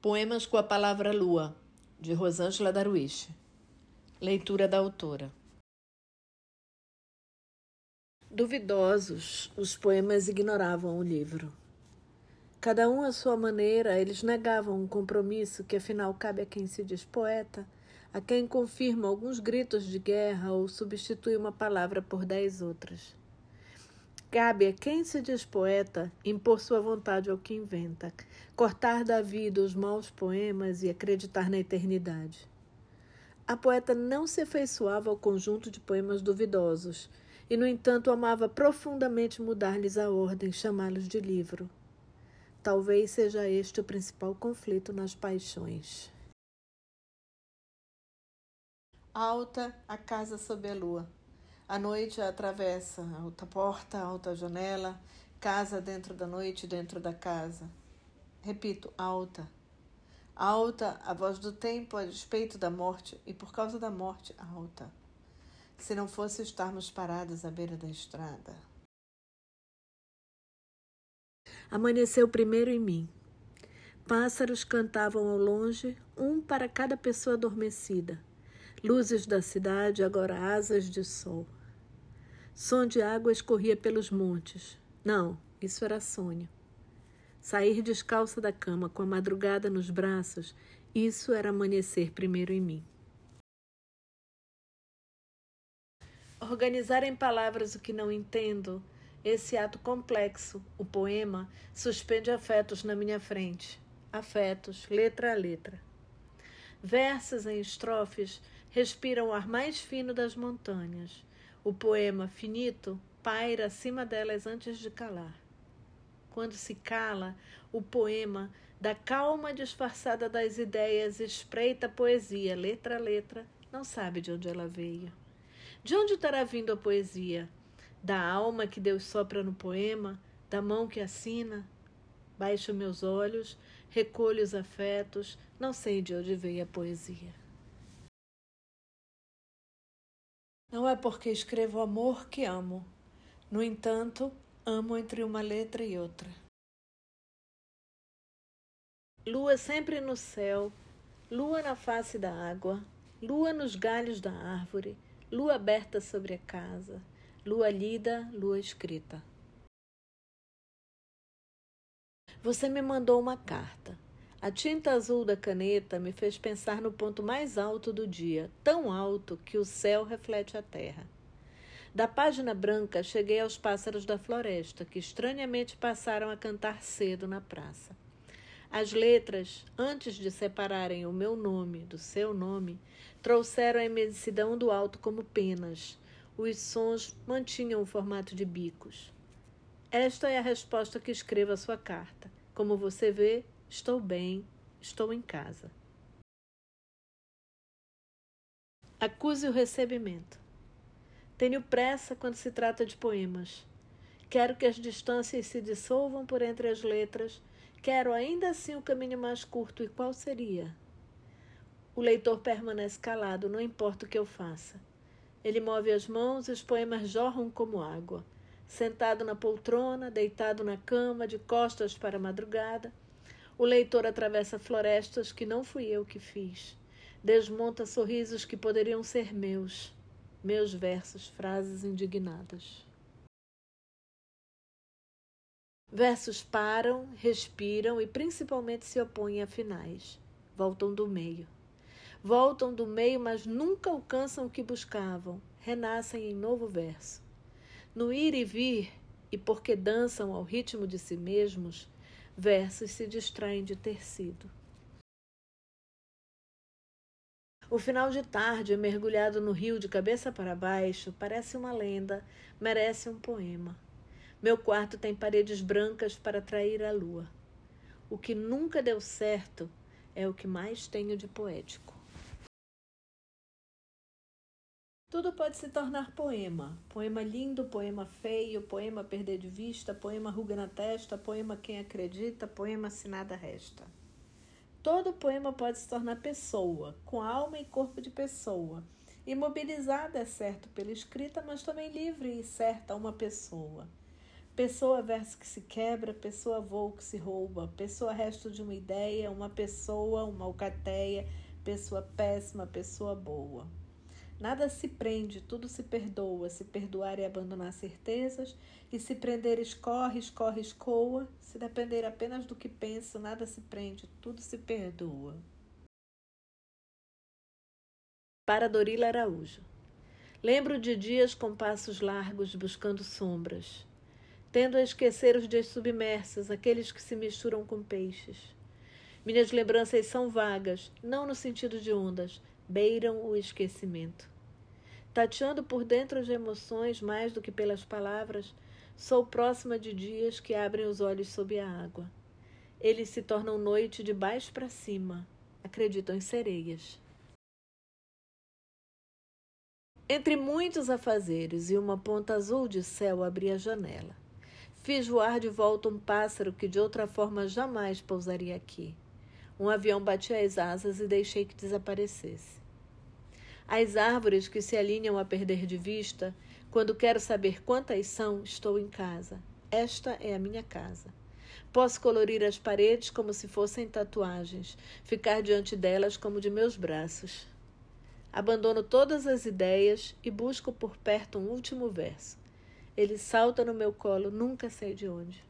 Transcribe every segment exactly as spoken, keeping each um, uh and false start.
Poemas com a palavra lua, de Rosângela Darwish. Leitura da autora. Duvidosos, os poemas ignoravam o livro. Cada um à sua maneira, eles negavam um compromisso que afinal cabe a quem se diz poeta, a quem confirma alguns gritos de guerra ou substitui uma palavra por dez outras. Cabe a quem se diz poeta impor sua vontade ao que inventa, cortar da vida os maus poemas e acreditar na eternidade. A poeta não se afeiçoava ao conjunto de poemas duvidosos e, no entanto, amava profundamente mudar-lhes a ordem, chamá-los de livro. Talvez seja este o principal conflito nas paixões. Alta a casa sob a lua. A noite a atravessa, alta porta, alta janela, casa dentro da noite, dentro da casa. Repito, alta. Alta a voz do tempo a despeito da morte e por causa da morte, alta. Se não fosse estarmos parados à beira da estrada. Amanheceu primeiro em mim. Pássaros cantavam ao longe, um para cada pessoa adormecida. Luzes da cidade, agora asas de sol. Som de água escorria pelos montes. Não, isso era sonho. Sair descalça da cama, com a madrugada nos braços, isso era amanhecer primeiro em mim. Organizar em palavras o que não entendo, esse ato complexo, o poema, suspende afetos na minha frente. Afetos, letra a letra. Versos em estrofes respiram o ar mais fino das montanhas. O poema finito paira acima delas antes de calar. Quando se cala, o poema, da calma disfarçada das ideias, espreita a poesia, letra a letra, não sabe de onde ela veio. De onde terá vindo a poesia? Da alma que Deus sopra no poema? Da mão que assina? Baixo meus olhos, recolho os afetos, não sei de onde veio a poesia. Não é porque escrevo amor que amo. No entanto, amo entre uma letra e outra. Lua sempre no céu, lua na face da água, lua nos galhos da árvore, lua aberta sobre a casa, lua lida, lua escrita. Você me mandou uma carta. A tinta azul da caneta me fez pensar no ponto mais alto do dia, tão alto que o céu reflete a terra. Da página branca cheguei aos pássaros da floresta, que estranhamente passaram a cantar cedo na praça. As letras, antes de separarem o meu nome do seu nome, trouxeram a imensidão do alto como penas. Os sons mantinham o formato de bicos. Esta é a resposta que escrevo à sua carta. Como você vê, estou bem, estou em casa. Acuse o recebimento. Tenho pressa quando se trata de poemas. Quero que as distâncias se dissolvam por entre as letras. Quero ainda assim o caminho mais curto. E qual seria? O leitor permanece calado, não importa o que eu faça. Ele move as mãos e os poemas jorram como água. Sentado na poltrona, deitado na cama, de costas para a madrugada, o leitor atravessa florestas que não fui eu que fiz. Desmonta sorrisos que poderiam ser meus. Meus versos, frases indignadas. Versos param, respiram e principalmente se opõem a finais. Voltam do meio. Voltam do meio, mas nunca alcançam o que buscavam. Renascem em novo verso. No ir e vir, e porque dançam ao ritmo de si mesmos, versos se distraem de ter sido. O final de tarde, mergulhado no rio de cabeça para baixo, parece uma lenda, merece um poema. Meu quarto tem paredes brancas para atrair a lua. O que nunca deu certo é o que mais tenho de poético. Tudo pode se tornar poema. Poema lindo, poema feio, poema perder de vista, poema ruga na testa, poema quem acredita, poema se nada resta. Todo poema pode se tornar pessoa, com alma e corpo de pessoa. Imobilizada, é certo, pela escrita, mas também livre e certa uma pessoa. Pessoa verso que se quebra, pessoa voo que se rouba, pessoa resto de uma ideia, uma pessoa, uma alcateia, pessoa péssima, pessoa boa. Nada se prende, tudo se perdoa, se perdoar é abandonar certezas, e se prender escorre, escorre, escoa, se depender apenas do que penso, nada se prende, tudo se perdoa. Para Dorila Araújo. Lembro de dias com passos largos buscando sombras, tendo a esquecer os dias submersos, aqueles que se misturam com peixes. Minhas lembranças são vagas, não no sentido de ondas, beiram o esquecimento. Tateando por dentro de emoções mais do que pelas palavras, sou próxima de dias que abrem os olhos sob a água. Eles se tornam noite de baixo para cima, acreditam em sereias. Entre muitos afazeres e uma ponta azul de céu abri a janela. Fiz voar de volta um pássaro que de outra forma jamais pousaria aqui. Um avião bati as asas e deixei que desaparecesse. As árvores que se alinham a perder de vista, quando quero saber quantas são, estou em casa. Esta é a minha casa. Posso colorir as paredes como se fossem tatuagens, ficar diante delas como de meus braços. Abandono todas as ideias e busco por perto um último verso. Ele salta no meu colo, nunca sei de onde.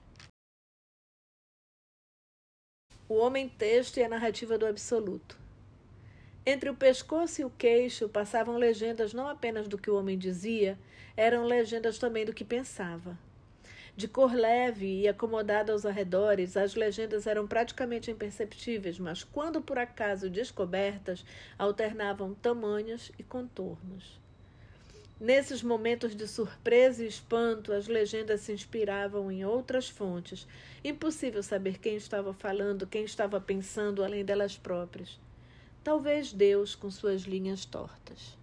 O homem texto e a narrativa do absoluto. Entre o pescoço e o queixo passavam legendas não apenas do que o homem dizia, eram legendas também do que pensava. De cor leve e acomodada aos arredores, as legendas eram praticamente imperceptíveis, mas quando por acaso descobertas, alternavam tamanhos e contornos. Nesses momentos de surpresa e espanto, as legendas se inspiravam em outras fontes. Impossível saber quem estava falando, quem estava pensando além delas próprias. Talvez Deus com suas linhas tortas.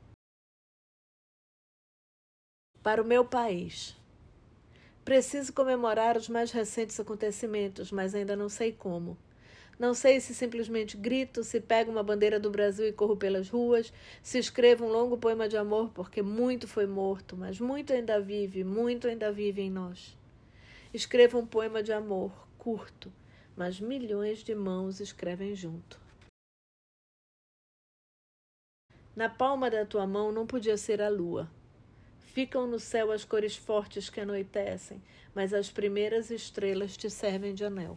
Para o meu país. Preciso comemorar os mais recentes acontecimentos, mas ainda não sei como. Não sei se simplesmente grito, se pego uma bandeira do Brasil e corro pelas ruas, se escrevo um longo poema de amor, porque muito foi morto, mas muito ainda vive, muito ainda vive em nós. Escrevo um poema de amor, curto, mas milhões de mãos escrevem junto. Na palma da tua mão não podia ser a lua. Ficam no céu as cores fortes que anoitecem, mas as primeiras estrelas te servem de anel.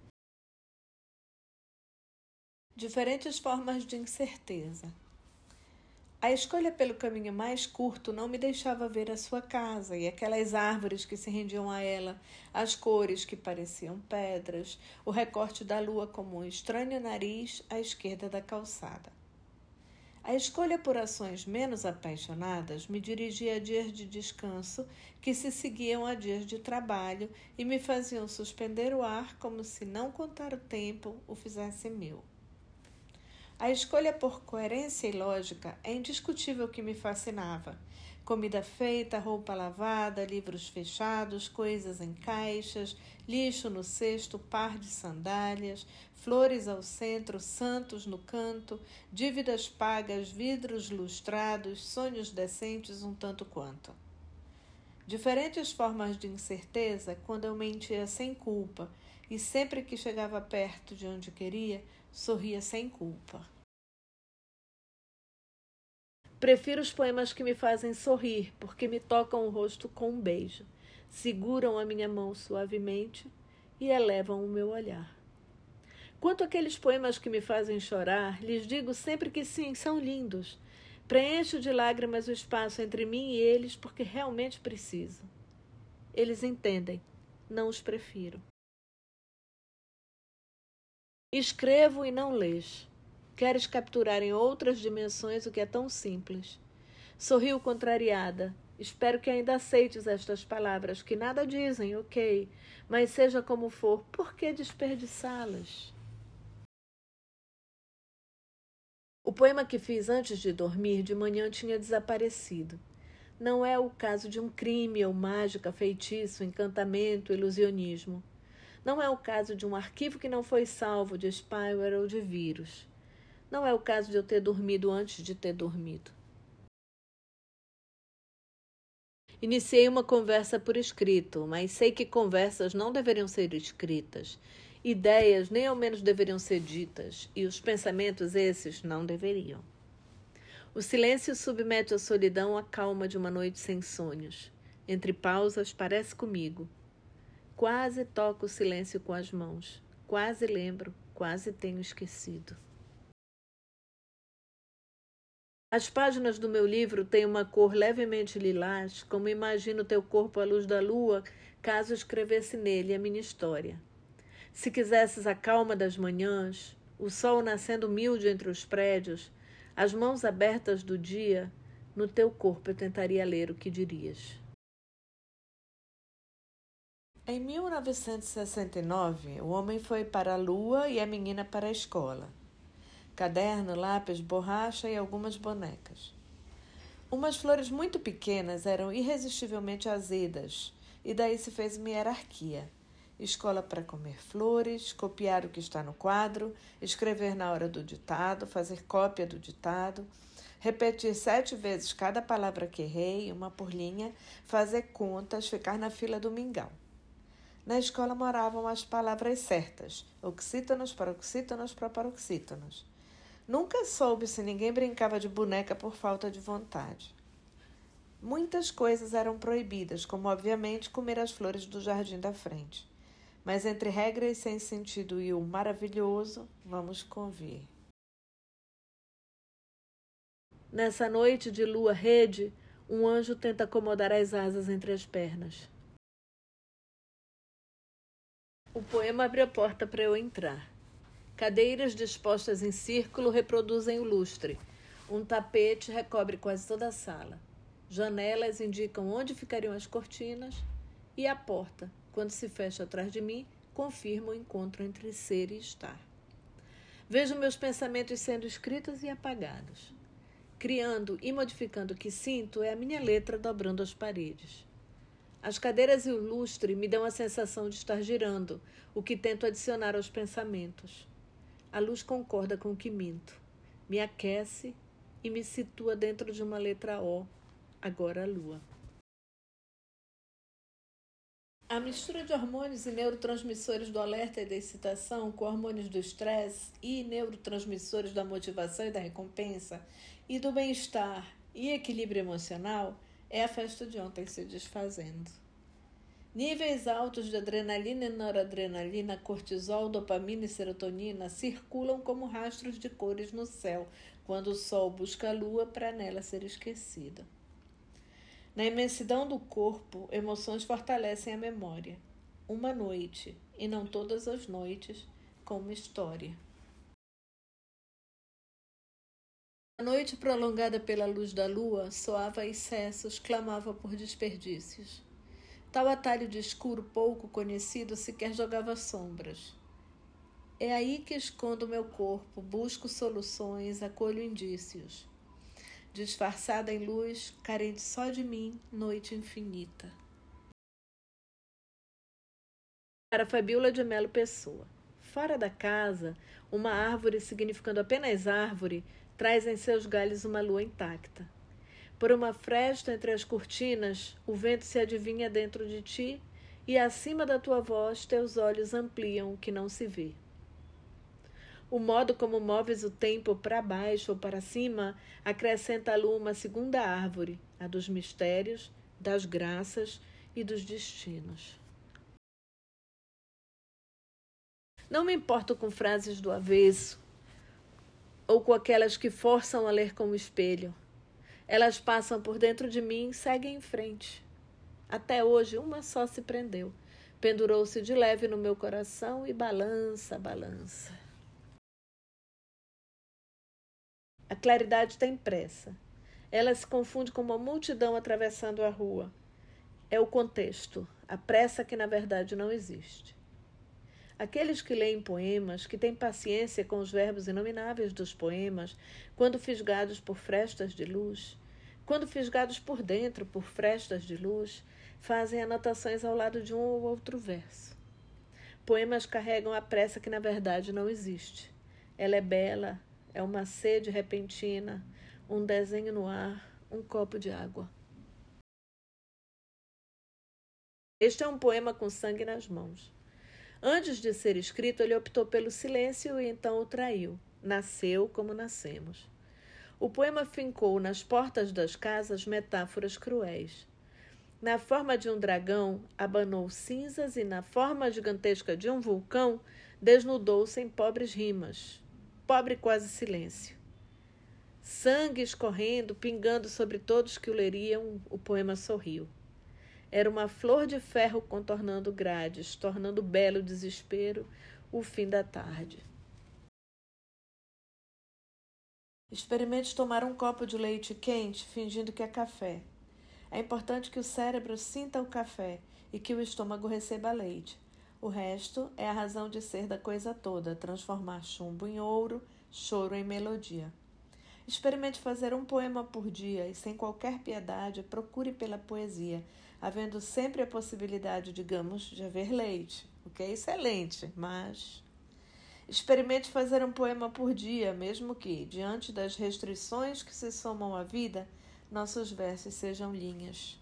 Diferentes formas de incerteza. A escolha pelo caminho mais curto não me deixava ver a sua casa e aquelas árvores que se rendiam a ela, as cores que pareciam pedras, o recorte da lua como um estranho nariz à esquerda da calçada. A escolha por ações menos apaixonadas me dirigia a dias de descanso que se seguiam a dias de trabalho e me faziam suspender o ar como se não contar o tempo o fizesse meu. A escolha por coerência e lógica é indiscutível que me fascinava. Comida feita, roupa lavada, livros fechados, coisas em caixas, lixo no cesto, par de sandálias, flores ao centro, santos no canto, dívidas pagas, vidros lustrados, sonhos decentes um tanto quanto. Diferentes formas de incerteza quando eu mentia sem culpa e sempre que chegava perto de onde queria, sorria sem culpa. Prefiro os poemas que me fazem sorrir, porque me tocam o rosto com um beijo, seguram a minha mão suavemente e elevam o meu olhar. Quanto àqueles poemas que me fazem chorar, lhes digo sempre que sim, são lindos. Preencho de lágrimas o espaço entre mim e eles, porque realmente preciso. Eles entendem, não os prefiro. Escrevo e não lês. Queres capturar em outras dimensões o que é tão simples. Sorriu contrariada. Espero que ainda aceites estas palavras, que nada dizem, ok, mas seja como for, por que desperdiçá-las? O poema que fiz antes de dormir de manhã tinha desaparecido. Não é o caso de um crime ou mágica, feitiço, encantamento, ilusionismo. Não é o caso de um arquivo que não foi salvo de spyware ou de vírus. Não é o caso de eu ter dormido antes de ter dormido. Iniciei uma conversa por escrito, mas sei que conversas não deveriam ser escritas. Ideias nem ao menos deveriam ser ditas, e os pensamentos esses não deveriam. O silêncio submete a solidão à calma de uma noite sem sonhos. Entre pausas, parece comigo. Quase toco o silêncio com as mãos. Quase lembro, quase tenho esquecido. As páginas do meu livro têm uma cor levemente lilás, como imagino teu corpo à luz da lua, caso escrevesse nele a minha história. Se quisesses a calma das manhãs, o sol nascendo humilde entre os prédios, as mãos abertas do dia, no teu corpo eu tentaria ler o que dirias. Em mil novecentos e sessenta e nove, o homem foi para a lua e a menina para a escola. Caderno, lápis, borracha e algumas bonecas. Umas flores muito pequenas eram irresistivelmente azedas, e daí se fez uma hierarquia. Escola para comer flores, copiar o que está no quadro, escrever na hora do ditado, fazer cópia do ditado, repetir sete vezes cada palavra que errei, uma por linha, fazer contas, ficar na fila do mingau. Na escola moravam as palavras certas, oxítonos, paroxítonos, proparoxítonos. Nunca soube se ninguém brincava de boneca por falta de vontade. Muitas coisas eram proibidas, como obviamente comer as flores do jardim da frente. Mas entre regras sem sentido e o maravilhoso, vamos convir. Nessa noite de lua rede, um anjo tenta acomodar as asas entre as pernas. O poema abre a porta para eu entrar. Cadeiras dispostas em círculo reproduzem o lustre. Um tapete recobre quase toda a sala. Janelas indicam onde ficariam as cortinas. E a porta, quando se fecha atrás de mim, confirma o encontro entre ser e estar. Vejo meus pensamentos sendo escritos e apagados. Criando e modificando o que sinto é a minha letra dobrando as paredes. As cadeiras e o lustre me dão a sensação de estar girando, o que tento adicionar aos pensamentos. A luz concorda com o que minto, me aquece e me situa dentro de uma letra O, agora a lua. A mistura de hormônios e neurotransmissores do alerta e da excitação com hormônios do estresse e neurotransmissores da motivação e da recompensa e do bem-estar e equilíbrio emocional é a festa de ontem se desfazendo. Níveis altos de adrenalina e noradrenalina, cortisol, dopamina e serotonina circulam como rastros de cores no céu, quando o sol busca a lua para nela ser esquecida. Na imensidão do corpo, emoções fortalecem a memória. Uma noite, e não todas as noites, com uma história. A noite prolongada pela luz da lua soava a excessos, clamava por desperdícios. Tal atalho de escuro pouco conhecido sequer jogava sombras. É aí que escondo meu corpo, busco soluções, acolho indícios. Disfarçada em luz, carente só de mim, noite infinita. Para Fabiola de Melo Pessoa. Fora da casa, uma árvore significando apenas árvore, traz em seus galhos uma lua intacta. Por uma fresta entre as cortinas, o vento se adivinha dentro de ti e acima da tua voz teus olhos ampliam o que não se vê. O modo como moves o tempo para baixo ou para cima acrescenta à lua uma segunda árvore, a dos mistérios, das graças e dos destinos. Não me importo com frases do avesso ou com aquelas que forçam a ler como espelho. Elas passam por dentro de mim e seguem em frente. Até hoje, uma só se prendeu. Pendurou-se de leve no meu coração e balança, balança. A claridade tem pressa. Ela se confunde com uma multidão atravessando a rua. É o contexto, a pressa que na verdade não existe. Aqueles que leem poemas, que têm paciência com os verbos inomináveis dos poemas, quando fisgados por frestas de luz, quando fisgados por dentro por frestas de luz, fazem anotações ao lado de um ou outro verso. Poemas carregam a pressa que na verdade não existe. Ela é bela, é uma sede repentina, um desenho no ar, um copo de água. Este é um poema com sangue nas mãos. Antes de ser escrito, ele optou pelo silêncio e então o traiu. Nasceu como nascemos. O poema fincou nas portas das casas metáforas cruéis. Na forma de um dragão, abanou cinzas e na forma gigantesca de um vulcão, desnudou-se em pobres rimas. Pobre quase silêncio. Sangue escorrendo, pingando sobre todos que o leriam, o poema sorriu. Era uma flor de ferro contornando grades, tornando belo desespero o fim da tarde. Experimente tomar um copo de leite quente, fingindo que é café. É importante que o cérebro sinta o café e que o estômago receba leite. O resto é a razão de ser da coisa toda, transformar chumbo em ouro, choro em melodia. Experimente fazer um poema por dia e, sem qualquer piedade, procure pela poesia, havendo sempre a possibilidade, digamos, de haver leite, o que é excelente, mas... Experimente fazer um poema por dia, mesmo que, diante das restrições que se somam à vida, nossos versos sejam linhas.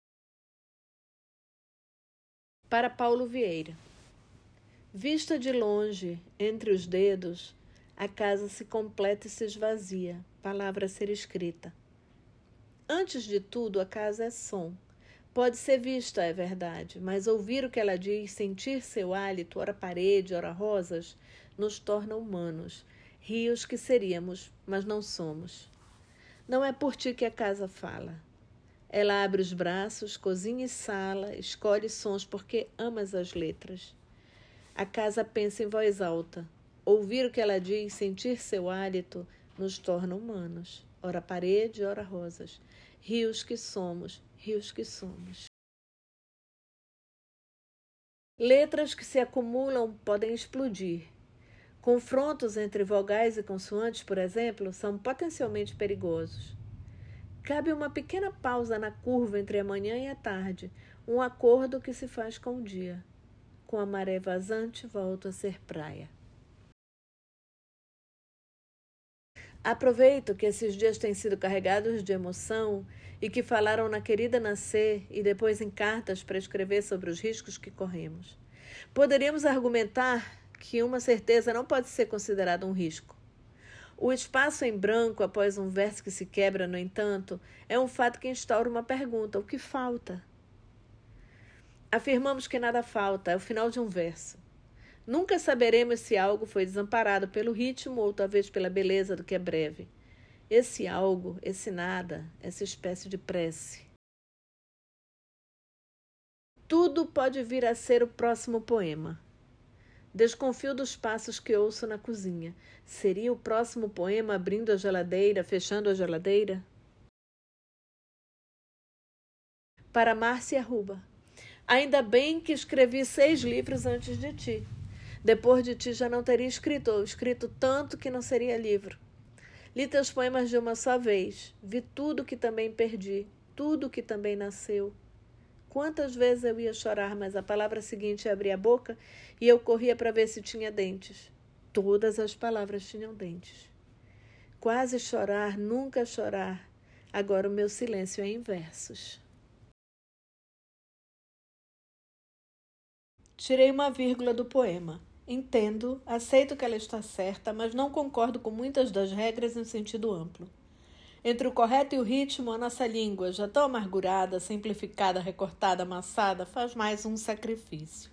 Para Paulo Vieira. Vista de longe, entre os dedos, a casa se completa e se esvazia, palavra a ser escrita. Antes de tudo, a casa é som. Pode ser vista, é verdade, mas ouvir o que ela diz, sentir seu hálito, ora parede, ora rosas, nos torna humanos, rios que seríamos, mas não somos. Não é por ti que a casa fala. Ela abre os braços, cozinha e sala, escolhe sons porque amas as letras. A casa pensa em voz alta. Ouvir o que ela diz, sentir seu hálito, nos torna humanos. Ora parede, ora rosas. Rios que somos, rios que somos. Letras que se acumulam podem explodir. Confrontos entre vogais e consoantes, por exemplo, são potencialmente perigosos. Cabe uma pequena pausa na curva entre a manhã e a tarde, um acordo que se faz com o dia. Com a maré vazante, volto a ser praia. Aproveito que esses dias têm sido carregados de emoção e que falaram na querida nascer e depois em cartas para escrever sobre os riscos que corremos. Poderíamos argumentar que uma certeza não pode ser considerada um risco. O espaço em branco após um verso que se quebra, no entanto, é um fato que instaura uma pergunta: o que falta? Afirmamos que nada falta, é o final de um verso. Nunca saberemos se algo foi desamparado pelo ritmo ou talvez pela beleza do que é breve. Esse algo, esse nada, essa espécie de prece. Tudo pode vir a ser o próximo poema. Desconfio dos passos que ouço na cozinha. Seria o próximo poema abrindo a geladeira, fechando a geladeira? Para Márcia Ruba. Ainda bem que escrevi seis livros antes de ti. Depois de ti já não teria escrito, ou escrito tanto que não seria livro. Li teus poemas de uma só vez. Vi tudo que também perdi, tudo que também nasceu. Quantas vezes eu ia chorar, mas a palavra seguinte abria a boca e eu corria para ver se tinha dentes. Todas as palavras tinham dentes. Quase chorar, nunca chorar. Agora o meu silêncio é em versos. Tirei uma vírgula do poema. Entendo, aceito que ela está certa, mas não concordo com muitas das regras em sentido amplo. Entre o correto e o ritmo, a nossa língua, já tão amargurada, simplificada, recortada, amassada, faz mais um sacrifício.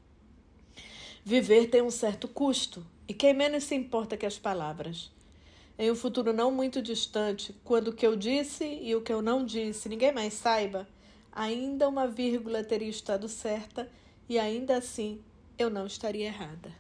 Viver tem um certo custo, e quem menos se importa que as palavras. Em um futuro não muito distante, quando o que eu disse e o que eu não disse ninguém mais saiba, ainda uma vírgula teria estado certa e ainda assim eu não estaria errada.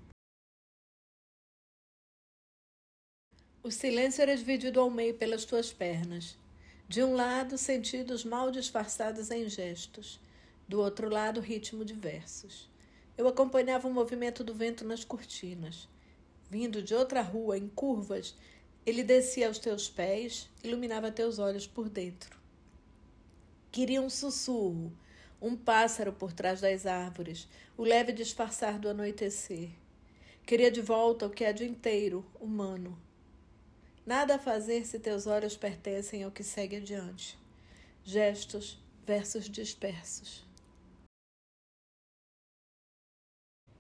O silêncio era dividido ao meio pelas tuas pernas. De um lado, sentidos mal disfarçados em gestos. Do outro lado, ritmo de versos. Eu acompanhava o movimento do vento nas cortinas. Vindo de outra rua, em curvas, ele descia aos teus pés, iluminava teus olhos por dentro. Queria um sussurro, um pássaro por trás das árvores, o leve disfarçar do anoitecer. Queria de volta o que é de inteiro, humano. Nada a fazer se teus olhos pertencem ao que segue adiante. Gestos, versos dispersos.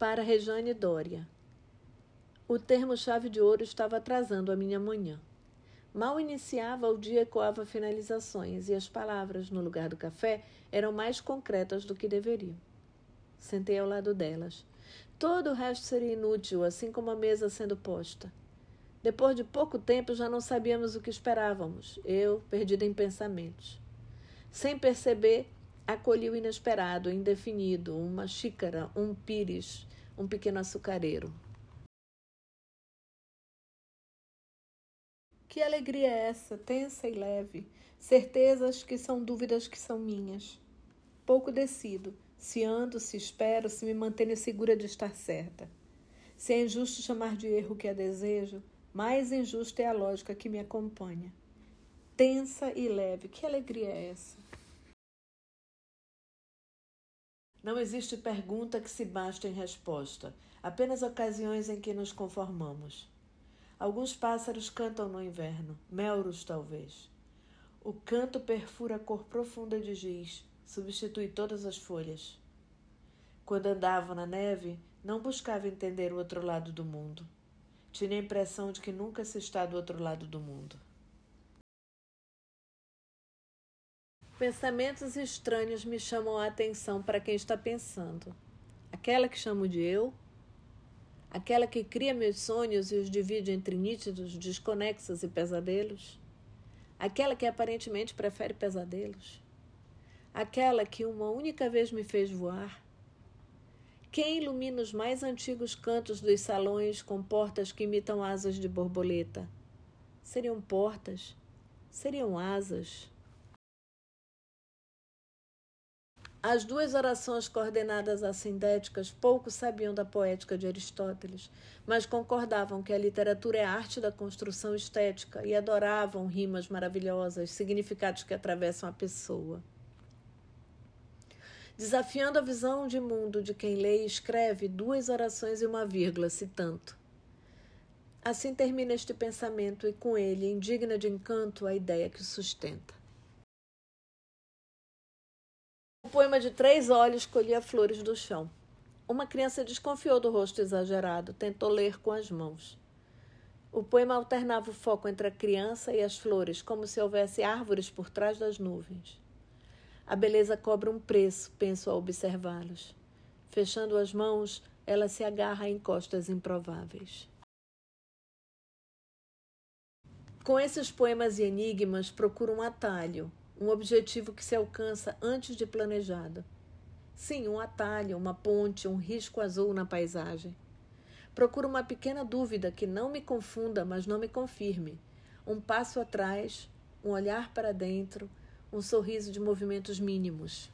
Para Rejane Dória. O termo chave de ouro estava atrasando a minha manhã. Mal iniciava, o dia ecoava finalizações e as palavras, no lugar do café, eram mais concretas do que deveriam. Sentei ao lado delas. Todo o resto seria inútil, assim como a mesa sendo posta. Depois de pouco tempo, já não sabíamos o que esperávamos, eu, perdida em pensamentos. Sem perceber, acolhi o inesperado, o indefinido, uma xícara, um pires, um pequeno açucareiro. Que alegria é essa, tensa e leve, certezas que são dúvidas que são minhas. Pouco decido, se ando, se espero, se me mantenho segura de estar certa. Se é injusto chamar de erro o que é desejo, mais injusta é a lógica que me acompanha. Tensa e leve, que alegria é essa? Não existe pergunta que se basta em resposta, apenas ocasiões em que nos conformamos. Alguns pássaros cantam no inverno, melros talvez. O canto perfura a cor profunda de giz, substitui todas as folhas. Quando andava na neve, não buscava entender o outro lado do mundo. Tinha a impressão de que nunca se está do outro lado do mundo. Pensamentos estranhos me chamam a atenção para quem está pensando. Aquela que chamo de eu, aquela que cria meus sonhos e os divide entre nítidos, desconexos e pesadelos, aquela que aparentemente prefere pesadelos, aquela que uma única vez me fez voar. Quem ilumina os mais antigos cantos dos salões com portas que imitam asas de borboleta? Seriam portas? Seriam asas? As duas orações coordenadas assindéticas pouco sabiam da poética de Aristóteles, mas concordavam que a literatura é a arte da construção estética e adoravam rimas maravilhosas, significados que atravessam a pessoa. Desafiando a visão de mundo de quem lê e escreve duas orações e uma vírgula, se tanto. Assim termina este pensamento e com ele, indigna de encanto, a ideia que o sustenta. O poema de três olhos colhia flores do chão. Uma criança desconfiou do rosto exagerado, tentou ler com as mãos. O poema alternava o foco entre a criança e as flores, como se houvesse árvores por trás das nuvens. A beleza cobra um preço, penso ao observá-los. Fechando as mãos, ela se agarra em costas improváveis. Com esses poemas e enigmas, procuro um atalho, um objetivo que se alcança antes de planejado. Sim, um atalho, uma ponte, um risco azul na paisagem. Procuro uma pequena dúvida que não me confunda, mas não me confirme. Um passo atrás, um olhar para dentro, um sorriso de movimentos mínimos.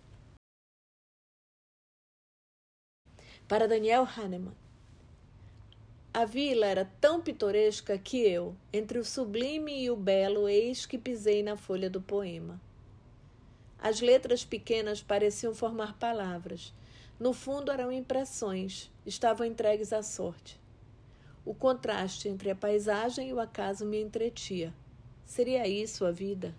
Para Daniel Hahnemann. A vila era tão pitoresca que eu, entre o sublime e o belo, eis que pisei na folha do poema. As letras pequenas pareciam formar palavras. No fundo eram impressões, estavam entregues à sorte. O contraste entre a paisagem e o acaso me entretia. Seria isso a vida?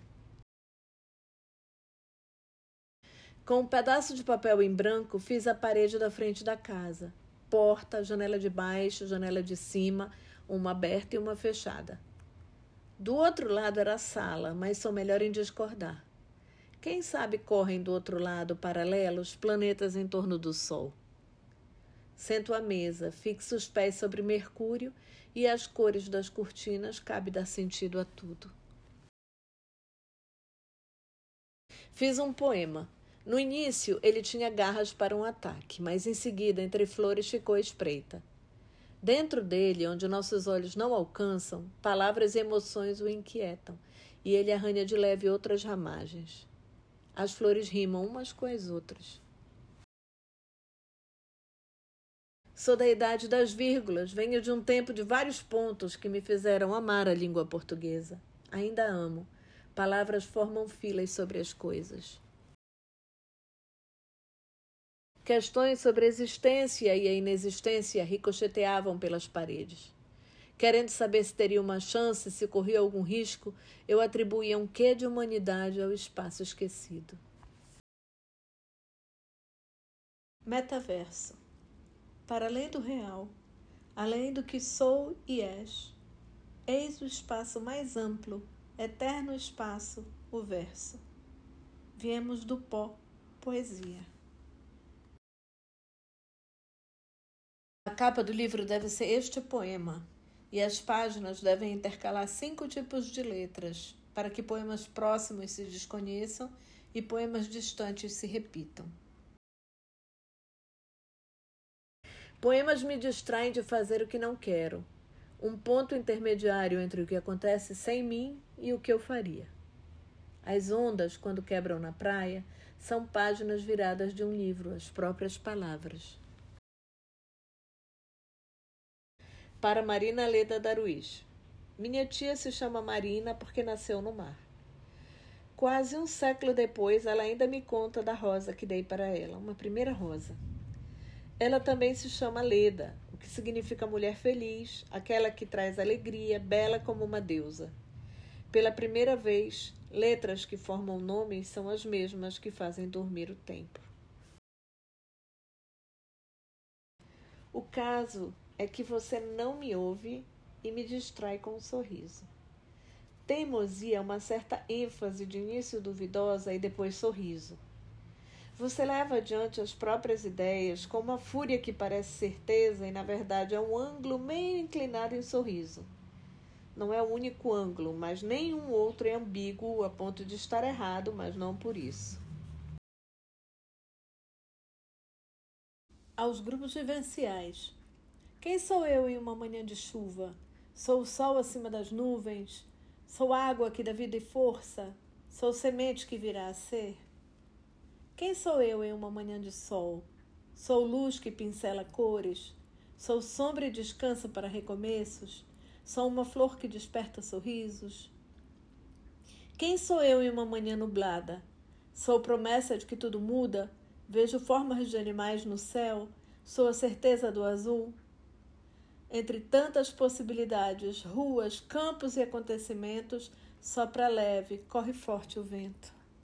Com um pedaço de papel em branco, fiz a parede da frente da casa. Porta, janela de baixo, janela de cima, uma aberta e uma fechada. Do outro lado era a sala, mas sou melhor em discordar. Quem sabe correm do outro lado, paralelos, planetas em torno do Sol. Sento à mesa, fixo os pés sobre Mercúrio e as cores das cortinas cabe dar sentido a tudo. Fiz um poema. No início, ele tinha garras para um ataque, mas em seguida, entre flores, ficou à espreita. Dentro dele, onde nossos olhos não alcançam, palavras e emoções o inquietam, e ele arranha de leve outras ramagens. As flores rimam umas com as outras. Sou da idade das vírgulas, venho de um tempo de vários pontos que me fizeram amar a língua portuguesa. Ainda amo. Palavras formam filas sobre as coisas. Questões sobre a existência e a inexistência ricocheteavam pelas paredes. Querendo saber se teria uma chance, se corria algum risco, eu atribuía um quê de humanidade ao espaço esquecido. Metaverso. para além do real, além do que sou e és. Eis o espaço mais amplo, eterno espaço, o verso. Viemos do pó, poesia. A capa do livro deve ser este poema, e as páginas devem intercalar cinco tipos de letras, para que poemas próximos se desconheçam e poemas distantes se repitam. Poemas me distraem de fazer o que não quero, um ponto intermediário entre o que acontece sem mim e o que eu faria. As ondas, quando quebram na praia, são páginas viradas de um livro, as próprias palavras. Para Marina Leda Darwish. Minha tia se chama Marina porque nasceu no mar. Quase um século depois, ela ainda me conta da rosa que dei para ela, uma primeira rosa. Ela também se chama Leda, o que significa mulher feliz, aquela que traz alegria, bela como uma deusa. Pela primeira vez, letras que formam nomes são as mesmas que fazem dormir o tempo. O caso é que você não me ouve e me distrai com um sorriso. Teimosia é uma certa ênfase de início duvidosa e depois sorriso. Você leva adiante as próprias ideias com uma fúria que parece certeza e, na verdade, é um ângulo meio inclinado em sorriso. Não é o único ângulo, mas nenhum outro é ambíguo a ponto de estar errado, mas não por isso. Aos grupos vivenciais. Quem sou eu em uma manhã de chuva? Sou o sol acima das nuvens? Sou água que dá vida e força? Sou semente que virá a ser? Quem sou eu em uma manhã de sol? Sou luz que pincela cores? Sou sombra e descanso para recomeços? Sou uma flor que desperta sorrisos? Quem sou eu em uma manhã nublada? Sou promessa de que tudo muda? Vejo formas de animais no céu? Sou a certeza do azul? Entre tantas possibilidades, ruas, campos e acontecimentos, sopra leve, corre forte o vento.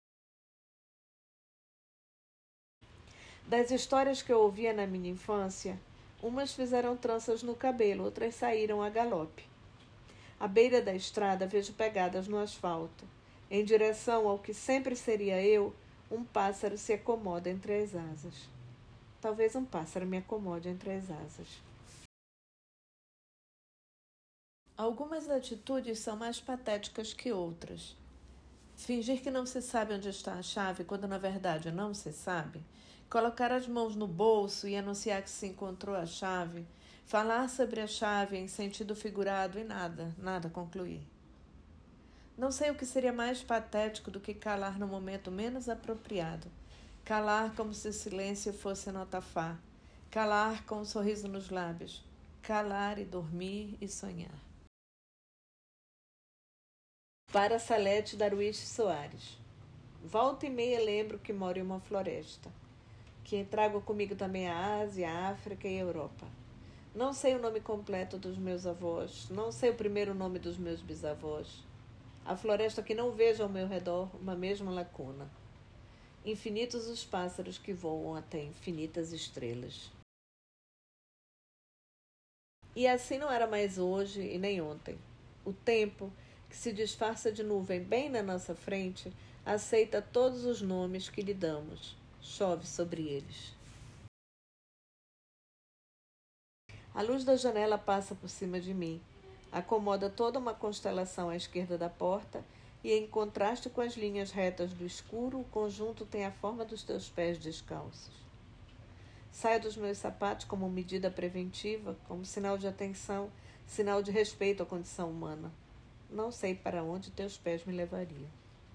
Das histórias que eu ouvia na minha infância, umas fizeram tranças no cabelo, outras saíram a galope. À beira da estrada vejo pegadas no asfalto. Em direção ao que sempre seria eu, um pássaro se acomoda entre as asas. Talvez um pássaro me acomode entre as asas. Algumas atitudes são mais patéticas que outras. Fingir que não se sabe onde está a chave, quando na verdade não se sabe. Colocar as mãos no bolso e anunciar que se encontrou a chave. Falar sobre a chave em sentido figurado e nada, nada concluir. Não sei o que seria mais patético do que calar no momento menos apropriado. Calar como se o silêncio fosse nota fá. Calar com um sorriso nos lábios. Calar e dormir e sonhar. Para Salete Darwish Soares. Volta e meia lembro que moro em uma floresta, que trago comigo também a Ásia, a África e a Europa. Não sei o nome completo dos meus avós, não sei o primeiro nome dos meus bisavós. A floresta que não vejo ao meu redor, uma mesma lacuna. Infinitos os pássaros que voam até infinitas estrelas. E assim não era mais hoje e nem ontem. O tempo, que se disfarça de nuvem bem na nossa frente, aceita todos os nomes que lhe damos. Chove sobre eles. A luz da janela passa por cima de mim, acomoda toda uma constelação à esquerda da porta e, em contraste com as linhas retas do escuro, o conjunto tem a forma dos teus pés descalços. Saio dos meus sapatos como medida preventiva, como sinal de atenção, sinal de respeito à condição humana. Não sei para onde teus pés me levariam.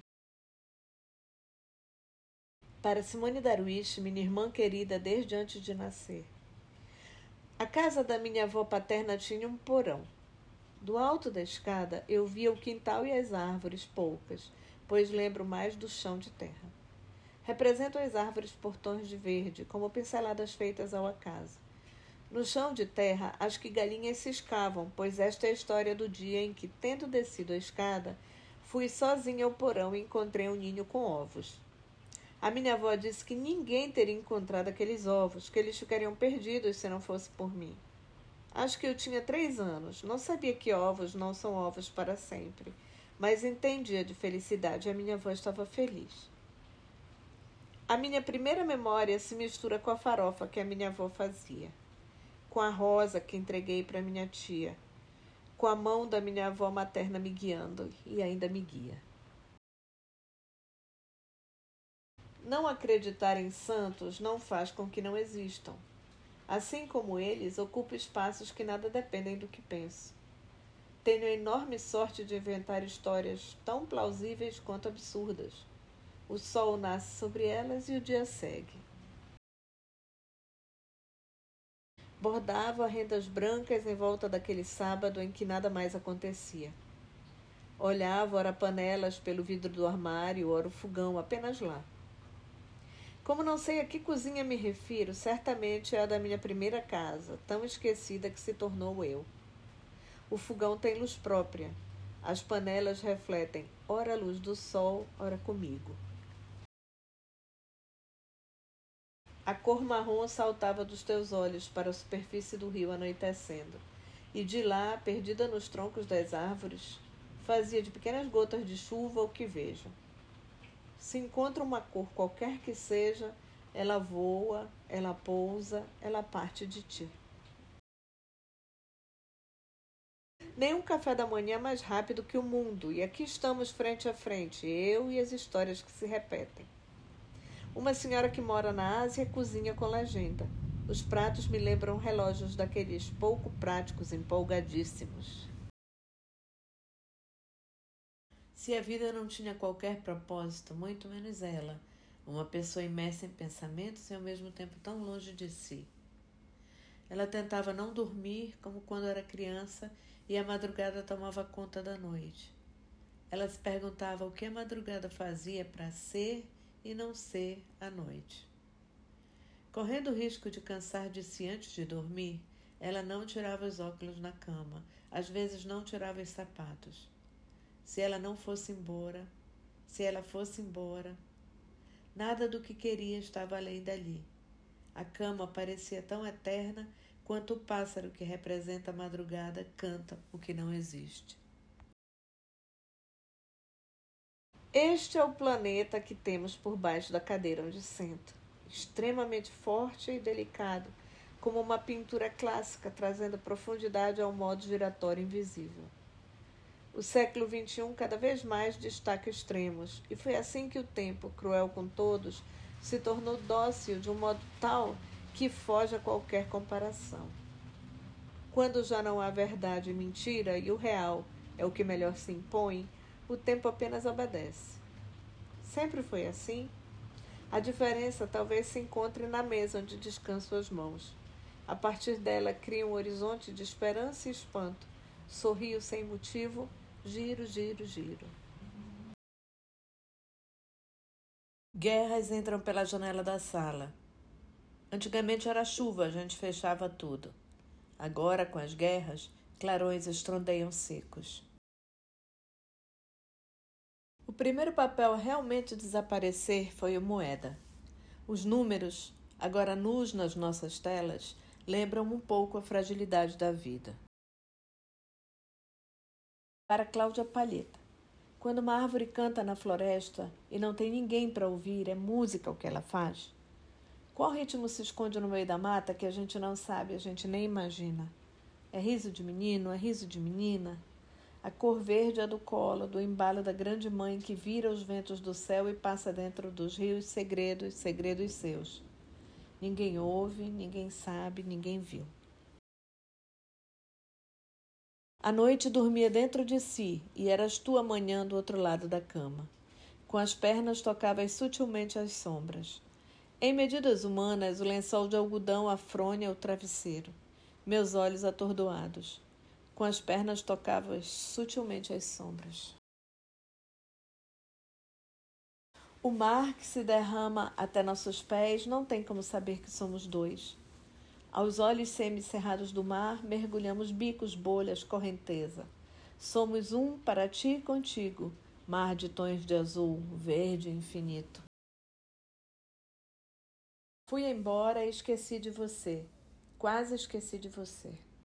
Para Simone Darwish, minha irmã querida desde antes de nascer. A casa da minha avó paterna tinha um porão. Do alto da escada eu via o quintal e as árvores, poucas, pois lembro mais do chão de terra. Representam as árvores por tons de verde, como pinceladas feitas ao acaso. No chão de terra, acho que galinhas ciscavam, pois esta é a história do dia em que, tendo descido a escada, fui sozinha ao porão e encontrei um ninho com ovos. A minha avó disse que ninguém teria encontrado aqueles ovos, que eles ficariam perdidos se não fosse por mim. Acho que eu tinha três anos, não sabia que ovos não são ovos para sempre, mas entendia de felicidade e a minha avó estava feliz. A minha primeira memória se mistura com a farofa que a minha avó fazia, com a rosa que entreguei para minha tia, com a mão da minha avó materna me guiando e ainda me guia. Não acreditar em santos não faz com que não existam. Assim como eles, ocupo espaços que nada dependem do que penso. Tenho a enorme sorte de inventar histórias tão plausíveis quanto absurdas. O sol nasce sobre elas e o dia segue. Bordava rendas brancas em volta daquele sábado em que nada mais acontecia. Olhava ora panelas pelo vidro do armário, ora o fogão apenas lá. Como não sei a que cozinha me refiro, certamente é a da minha primeira casa, tão esquecida que se tornou eu. O fogão tem luz própria. As panelas refletem ora a luz do sol, ora comigo. A cor marrom saltava dos teus olhos para a superfície do rio anoitecendo, e de lá, perdida nos troncos das árvores, fazia de pequenas gotas de chuva o que vejo. Se encontra uma cor qualquer que seja, ela voa, ela pousa, ela parte de ti. Nenhum café da manhã é mais rápido que o mundo, e aqui estamos frente a frente, eu e as histórias que se repetem. Uma senhora que mora na Ásia cozinha com legenda. Os pratos me lembram relógios daqueles pouco práticos, empolgadíssimos. Se a vida não tinha qualquer propósito, muito menos ela, uma pessoa imersa em pensamentos e ao mesmo tempo tão longe de si. Ela tentava não dormir como quando era criança e a madrugada tomava conta da noite. Ela se perguntava o que a madrugada fazia para ser e não ser a noite. Correndo o risco de cansar de si antes de dormir, ela não tirava os óculos na cama, às vezes não tirava os sapatos. Se ela não fosse embora, se ela fosse embora, nada do que queria estava além dali. A cama parecia tão eterna quanto o pássaro que representa a madrugada canta o que não existe. Este é o planeta que temos por baixo da cadeira onde sento, extremamente forte e delicado, como uma pintura clássica trazendo profundidade ao modo giratório invisível. O século vinte e um cada vez mais destaca extremos, e foi assim que o tempo, cruel com todos, se tornou dócil de um modo tal que foge a qualquer comparação. Quando já não há verdade e mentira, e o real é o que melhor se impõe, o tempo apenas obedece. Sempre foi assim? A diferença talvez se encontre na mesa onde descanso as mãos. A partir dela crio um horizonte de esperança e espanto. Sorrio sem motivo, giro, giro, giro. Guerras entram pela janela da sala. Antigamente era chuva, a gente fechava tudo. Agora, com as guerras, clarões estrondeiam secos. O primeiro papel a realmente desaparecer foi o moeda. Os números, agora nus nas nossas telas, lembram um pouco a fragilidade da vida. Para Cláudia Palheta. Quando uma árvore canta na floresta e não tem ninguém para ouvir, é música o que ela faz? Qual ritmo se esconde no meio da mata que a gente não sabe, a gente nem imagina? É riso de menino, é riso de menina? A cor verde é do colo, do embalo da grande mãe que vira os ventos do céu e passa dentro dos rios segredos, segredos seus. Ninguém ouve, ninguém sabe, ninguém viu. A noite dormia dentro de si e eras tu amanhã do outro lado da cama. Com as pernas tocavas sutilmente as sombras. Em medidas humanas, o lençol de algodão afronha o travesseiro. Meus olhos atordoados. Com as pernas tocavas sutilmente as sombras. O mar que se derrama até nossos pés não tem como saber que somos dois. Aos olhos semicerrados do mar, mergulhamos bicos, bolhas, correnteza. Somos um para ti e contigo, mar de tons de azul, verde infinito. Fui embora e esqueci de você. Quase esqueci de você.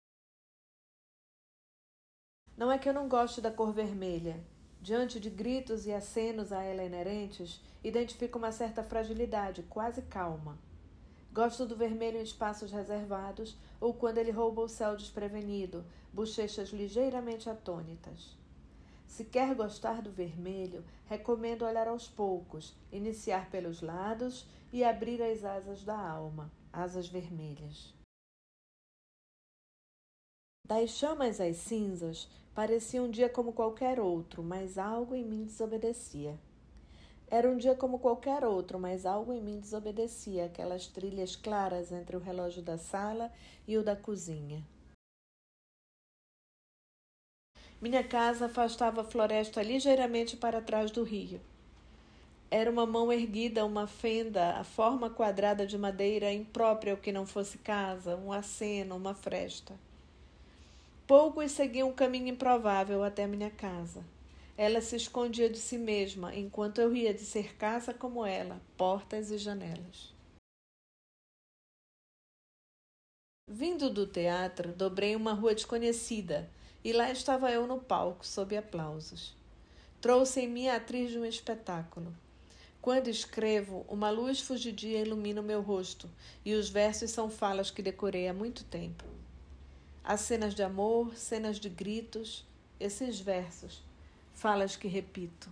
Não é que eu não goste da cor vermelha. Diante de gritos e acenos a ela inerentes, identifico uma certa fragilidade, quase calma. Gosto do vermelho em espaços reservados ou quando ele rouba o céu desprevenido, bochechas ligeiramente atônitas. Se quer gostar do vermelho, recomendo olhar aos poucos, iniciar pelos lados e abrir as asas da alma, asas vermelhas. Das chamas às cinzas, parecia um dia como qualquer outro, mas algo em mim desobedecia. Era um dia como qualquer outro, mas algo em mim desobedecia aquelas trilhas claras entre o relógio da sala e o da cozinha. Minha casa afastava a floresta ligeiramente para trás do rio. Era uma mão erguida, uma fenda, a forma quadrada de madeira imprópria ao que não fosse casa, um aceno, uma fresta. Poucos seguiam um caminho improvável até minha casa. Ela se escondia de si mesma, enquanto eu ria de ser casa como ela, portas e janelas. Vindo do teatro, dobrei uma rua desconhecida, e lá estava eu no palco, sob aplausos. Trouxe em mim a atriz de um espetáculo. Quando escrevo, uma luz fugidia ilumina o meu rosto, e os versos são falas que decorei há muito tempo. Há cenas de amor, cenas de gritos, esses versos, falas que repito.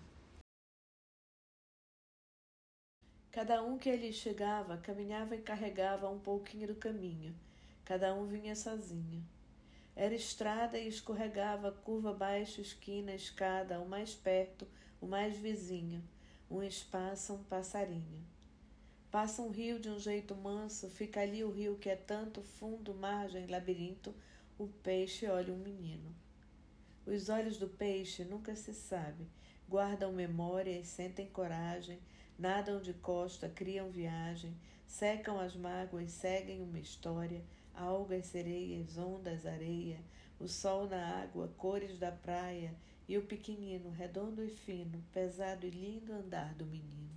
Cada um que ali chegava, caminhava e carregava um pouquinho do caminho. Cada um vinha sozinho. Era estrada e escorregava, curva abaixo, esquina, escada, o mais perto, o mais vizinho. Um espaço, um passarinho. Passa um rio de um jeito manso, fica ali o rio que é tanto, fundo, margem, labirinto, o peixe olha um menino. Os olhos do peixe nunca se sabe, guardam memórias, sentem coragem, nadam de costa, criam viagem, secam as mágoas, seguem uma história, algas, sereias, ondas, areia, o sol na água, cores da praia e o pequenino, redondo e fino, pesado e lindo andar do menino.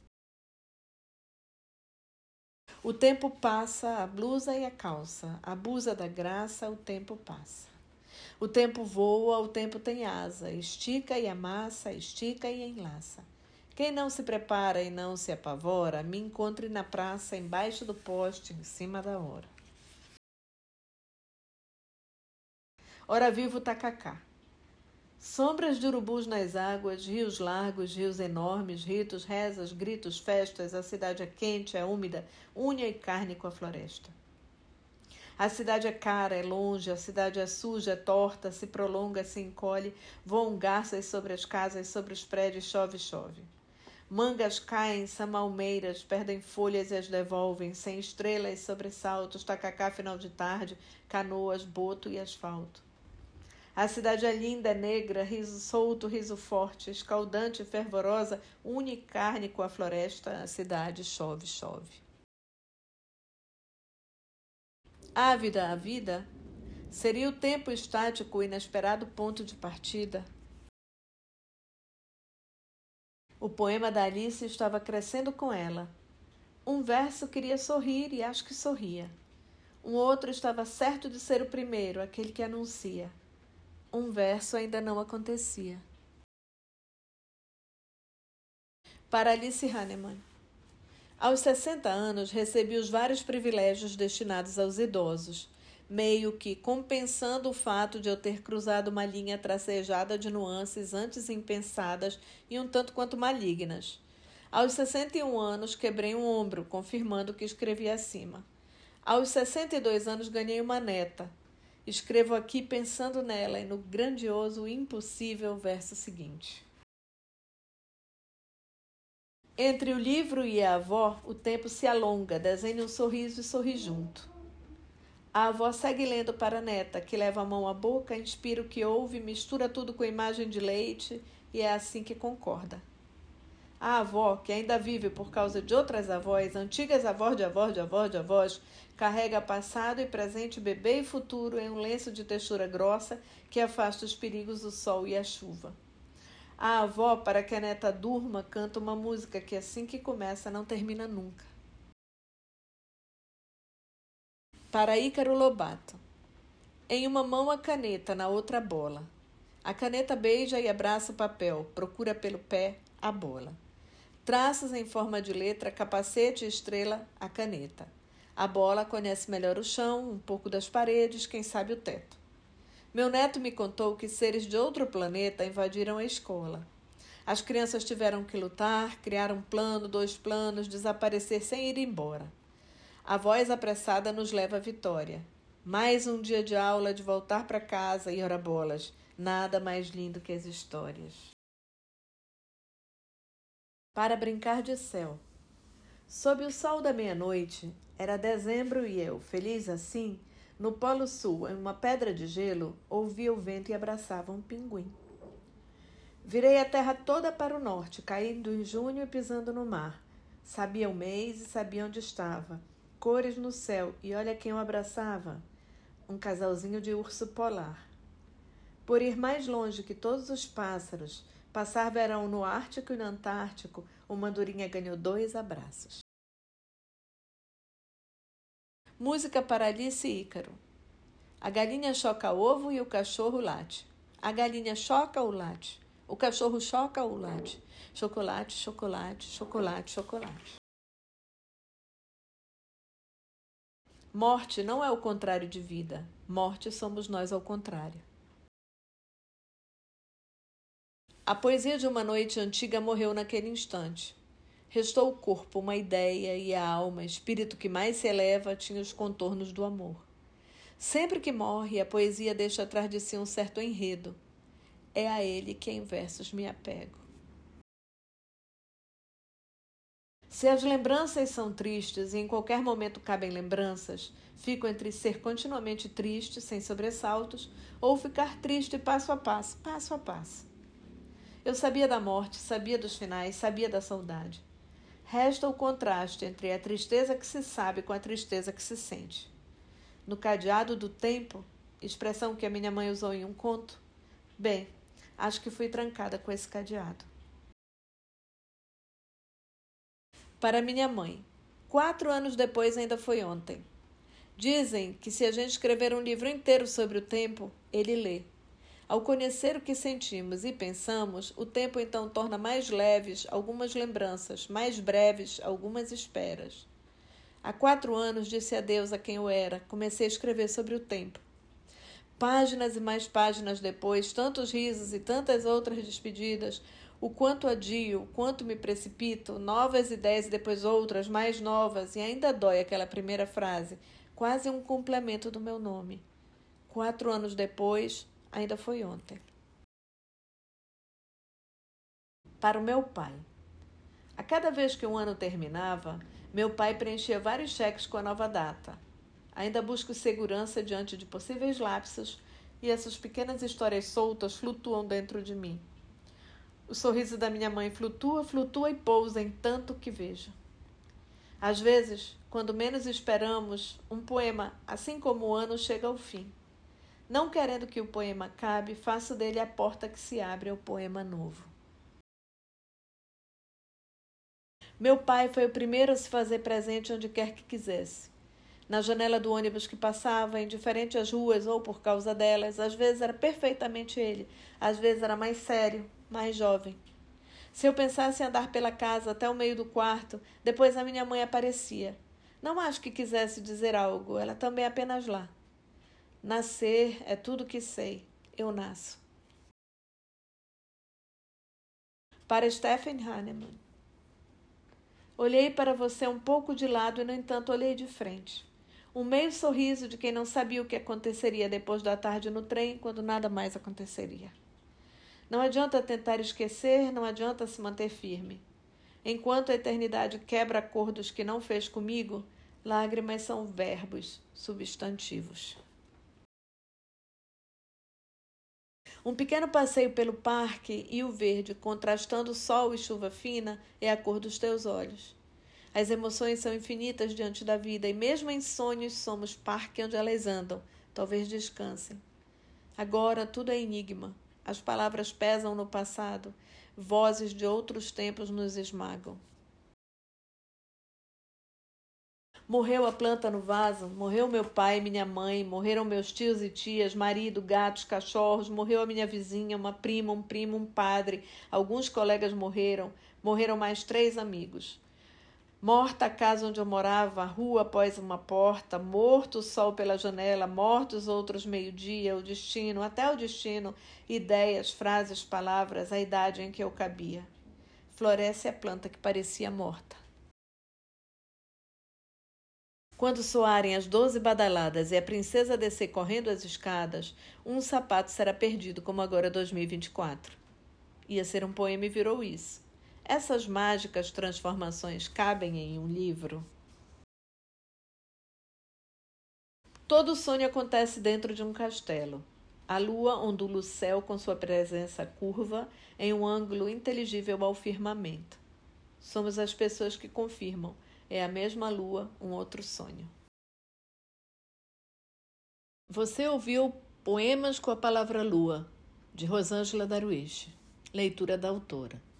O tempo passa, a blusa e a calça, a blusa da graça, o tempo passa. O tempo voa, o tempo tem asa, estica e amassa, estica e enlaça. Quem não se prepara e não se apavora, me encontre na praça, embaixo do poste, em cima da hora. Ora viva o tacacá. Sombras de urubus nas águas, rios largos, rios enormes, ritos, rezas, gritos, festas, a cidade é quente, é úmida, unha e carne com a floresta. A cidade é cara, é longe, a cidade é suja, é torta, se prolonga, se encolhe, voam garças sobre as casas, sobre os prédios, chove, chove. Mangas caem, samalmeiras, perdem folhas e as devolvem, sem estrelas, sobressaltos, tacacá final de tarde, canoas, boto e asfalto. A cidade é linda, é negra, riso solto, riso forte, escaldante e fervorosa, une carne com a floresta, a cidade chove, chove. Ávida a vida, seria o tempo estático, o inesperado ponto de partida. O poema da Alice estava crescendo com ela. Um verso queria sorrir e acho que sorria. Um outro estava certo de ser o primeiro, aquele que anuncia. Um verso ainda não acontecia. Para Alice Hahnemann. Aos sessenta anos, recebi os vários privilégios destinados aos idosos, meio que compensando o fato de eu ter cruzado uma linha tracejada de nuances antes impensadas e um tanto quanto malignas. Aos sessenta e um anos, quebrei um ombro, confirmando o que escrevi acima. Aos sessenta e dois anos, ganhei uma neta. Escrevo aqui pensando nela e no grandioso, impossível verso seguinte. Entre o livro e a avó, o tempo se alonga, desenha um sorriso e sorri junto. A avó segue lendo para a neta, que leva a mão à boca, inspira o que ouve, mistura tudo com imagem de leite e é assim que concorda. A avó, que ainda vive por causa de outras avós, antigas avós de avós de avós de avós, carrega passado e presente, bebê e futuro em um lenço de textura grossa que afasta os perigos do sol e a chuva. A avó, para que a neta durma, canta uma música que assim que começa não termina nunca. Para Ícaro Lobato. Em uma mão a caneta, na outra a bola. A caneta beija e abraça o papel, procura pelo pé a bola. Traços em forma de letra, capacete e estrela, a caneta. A bola conhece melhor o chão, um pouco das paredes, quem sabe o teto. Meu neto me contou que seres de outro planeta invadiram a escola. As crianças tiveram que lutar, criar um plano, dois planos, desaparecer sem ir embora. A voz apressada nos leva à vitória. Mais um dia de aula, de voltar para casa e ora bolas. Nada mais lindo que as histórias. Para brincar de céu. Sob o sol da meia-noite, era dezembro e eu, feliz assim, no Polo Sul, em uma pedra de gelo, ouvia o vento e abraçava um pinguim. Virei a terra toda para o norte, caindo em junho e pisando no mar. Sabia o mês e sabia onde estava. Cores no céu, e olha quem eu abraçava. Um casalzinho de urso polar. Por ir mais longe que todos os pássaros, passar verão no Ártico e no Antártico, uma andorinha ganhou dois abraços. Música para Alice e Ícaro. A galinha choca ovo e o cachorro late. A galinha choca ou late? O cachorro choca ou late? Chocolate, chocolate, chocolate, chocolate. Morte não é o contrário de vida. Morte somos nós ao contrário. A poesia de uma noite antiga morreu naquele instante. Restou o corpo, uma ideia, e a alma, espírito que mais se eleva, tinha os contornos do amor. Sempre que morre, a poesia deixa atrás de si um certo enredo. É a ele que em versos me apego. Se as lembranças são tristes e em qualquer momento cabem lembranças, fico entre ser continuamente triste, sem sobressaltos, ou ficar triste passo a passo, passo a passo. Eu sabia da morte, sabia dos finais, sabia da saudade. Resta o contraste entre a tristeza que se sabe com a tristeza que se sente. No cadeado do tempo, expressão que a minha mãe usou em um conto, bem, acho que fui trancada com esse cadeado. Para minha mãe, quatro anos depois ainda foi ontem. Dizem que se a gente escrever um livro inteiro sobre o tempo, ele lê. Ao conhecer o que sentimos e pensamos, o tempo então torna mais leves algumas lembranças, mais breves algumas esperas. Há quatro anos disse adeus a quem eu era, comecei a escrever sobre o tempo. Páginas e mais páginas depois, tantos risos e tantas outras despedidas, o quanto adio, o quanto me precipito, novas ideias e depois outras, mais novas, e ainda dói aquela primeira frase, quase um complemento do meu nome. Quatro anos depois, ainda foi ontem. Para o meu pai. A cada vez que um ano terminava, meu pai preenchia vários cheques com a nova data. Ainda busco segurança diante de possíveis lapsos e essas pequenas histórias soltas flutuam dentro de mim. O sorriso da minha mãe flutua, flutua e pousa em tanto que vejo. Às vezes, quando menos esperamos, um poema, assim como o ano, chega ao fim. Não querendo que o poema acabe, faço dele a porta que se abre ao poema novo. Meu pai foi o primeiro a se fazer presente onde quer que quisesse. Na janela do ônibus que passava, indiferente às ruas ou por causa delas, às vezes era perfeitamente ele, às vezes era mais sério, mais jovem. Se eu pensasse em andar pela casa até o meio do quarto, depois a minha mãe aparecia. Não acho que quisesse dizer algo, ela também é apenas lá. Nascer é tudo que sei. Eu nasço. Para Stephen Hahnemann. Olhei para você um pouco de lado e, no entanto, olhei de frente. Um meio sorriso de quem não sabia o que aconteceria depois da tarde no trem, quando nada mais aconteceria. Não adianta tentar esquecer, não adianta se manter firme. Enquanto a eternidade quebra acordos que não fez comigo, lágrimas são verbos, substantivos. Um pequeno passeio pelo parque e o verde, contrastando sol e chuva fina, é a cor dos teus olhos. As emoções são infinitas diante da vida, e mesmo em sonhos somos parque onde elas andam. Talvez descansem. Agora tudo é enigma. As palavras pesam no passado. Vozes de outros tempos nos esmagam. Morreu a planta no vaso, morreu meu pai e minha mãe, morreram meus tios e tias, marido, gatos, cachorros, morreu a minha vizinha, uma prima, um primo, um padre, alguns colegas morreram, morreram mais três amigos. Morta a casa onde eu morava, a rua após uma porta, morto o sol pela janela, mortos outros meio-dia, o destino, até o destino, ideias, frases, palavras, a idade em que eu cabia. Floresce a planta que parecia morta. Quando soarem as doze badaladas e a princesa descer correndo as escadas, um sapato será perdido, como agora dois mil e vinte e quatro. Ia ser um poema e virou isso. Essas mágicas transformações cabem em um livro? Todo sonho acontece dentro de um castelo. A lua ondula o céu com sua presença curva em um ângulo inteligível ao firmamento. Somos as pessoas que confirmam. É a mesma lua, um outro sonho. Você ouviu Poemas com a Palavra Lua, de Rosângela Darwish. Leitura da autora.